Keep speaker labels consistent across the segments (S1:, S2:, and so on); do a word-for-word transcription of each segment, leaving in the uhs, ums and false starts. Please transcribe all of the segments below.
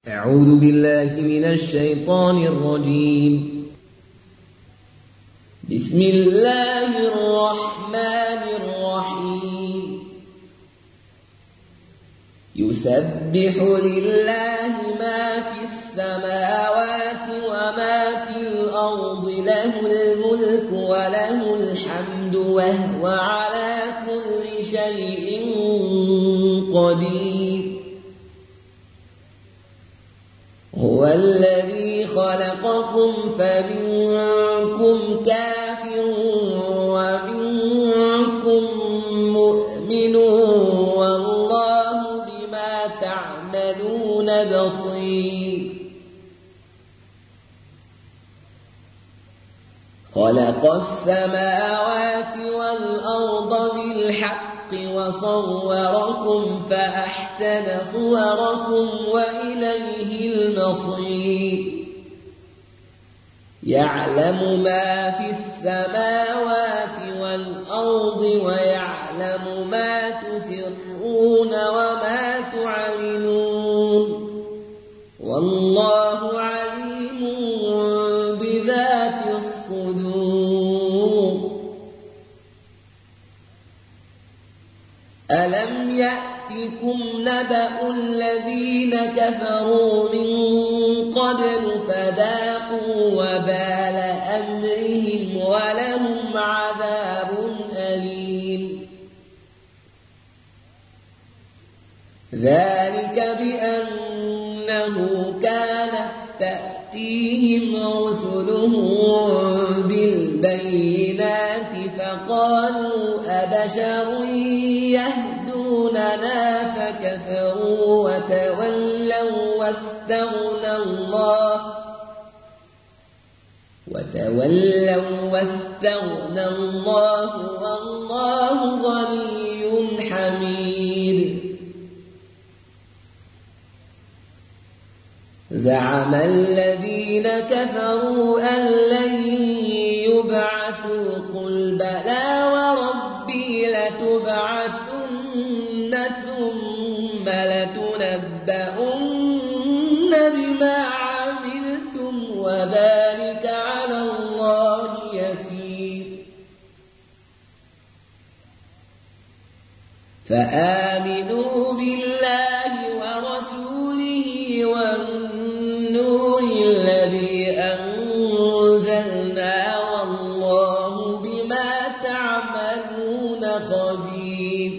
S1: أعوذ بالله من الشيطان الرجيم. بسم الله الرحمن الرحيم. يسبح لله ما في السماوات وما في الأرض، له الملك وله الحمد وهو على كل شيء قدير. هو الذي خلقكم فمنكم كافر ومنكم مؤمن، والله بما تعملون بصير. خلق السماوات والأرض بالحق وصوركم فأحسن صوركم وإليه المصير. يعلم ما في السماوات والأرض ويعلم ما تسرون وما تعلنون، والله عليم بذات الصدور. ألم يأتكم نبأ الذين كفروا من قبل فذاقوا وبال أمرهم ولهم عذاب أليم. ذلك بأنه كانت تأتيهم رسلهم بالبينات فقالوا أبشر يهدوننا فكفروا وتولوا واستغنى الله وتولوا واستغنى الله والله غني حميد. زعم الذين كفروا أن لن يبعثوا قل بلى وربي لتبعثن ثم لتنبؤن بما عملتم وذلك على الله يسير. فآمنوا بالله ورسوله والنور الذي أنزلنا والله بما تعملون خبير.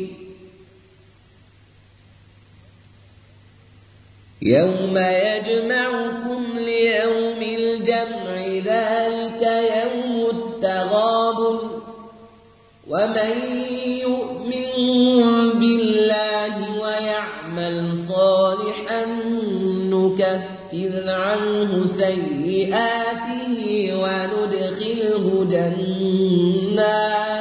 S1: يوم يجمعكم ليوم الجمع ذلك يوم التغابن، ومن يؤمن بالله ويعمل صالحا نكفر عنه سيئاته وندخله جنات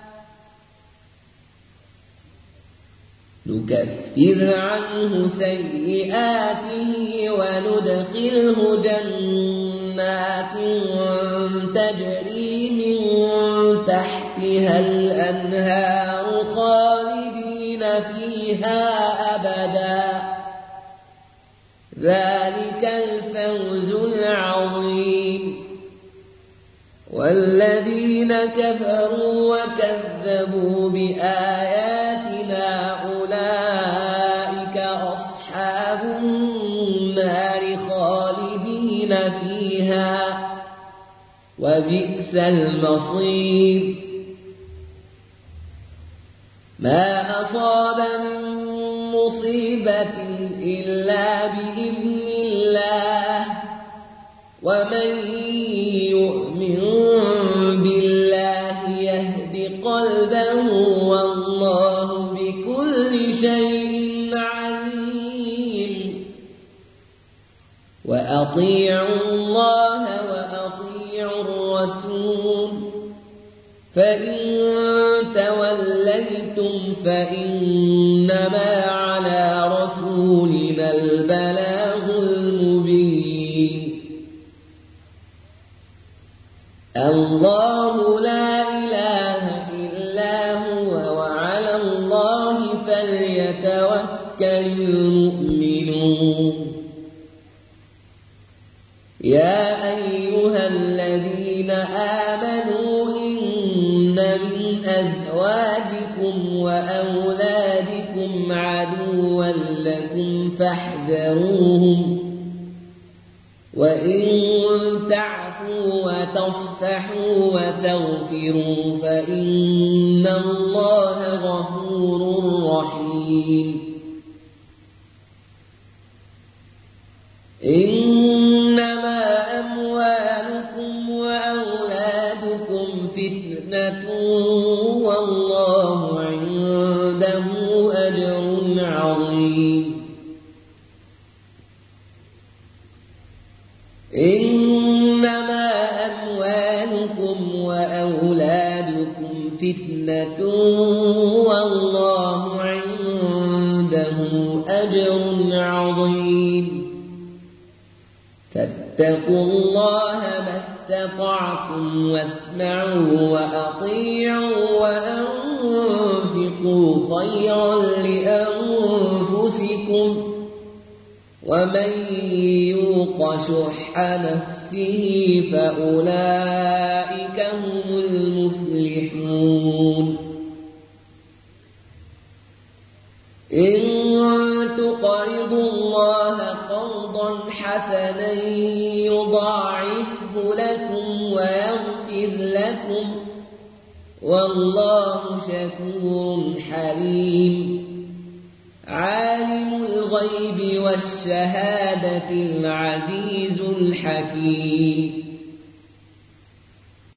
S1: نكفر عنه سيئاته وندخله جنات تجري من تحتها الأنهار خالدين فيها أبدا. ذلك الفوز العظيم. والذين كفروا وكذبوا بآياتنا أولئك أصحاب النار خالدين فيها وبئس المصير. ما أصاب من مصيبة إلا بإذن الله، ومن يؤمن بالله يهد قلبه والله بكل شيء عليم. وأطيعوا الله وأطيعوا الرسول، فإن توليتم فإنما على رسولنا البلاغ المبين. الله لا إله إلا هو وعلى الله فليتوكل المؤمنون. يا أيها الذين آمنوا إن من أزواجكم وأولادكم عدوا لكم فاحذروهم وإن تعفوا وتصفحوا وتغفروا فإن الله غفور رحيم إنما أموالكم وأولادكم فتنة والله عنده أجر عظيم إنما أموالكم وأولادكم فتنة والله عنده أجر عظيم فاتقوا الله ما استطعتم واسمعوا وأطيعوا وأنفقوا خيرا لأنفسكم ومن يوق شح نفسه فأولئك هم المفلحون إن تقرضوا الله قرضا حسنا يضاعفه لكم ويغفر لكم والله شكور حليم عالم الغيب والشهادة العزيز الحكيم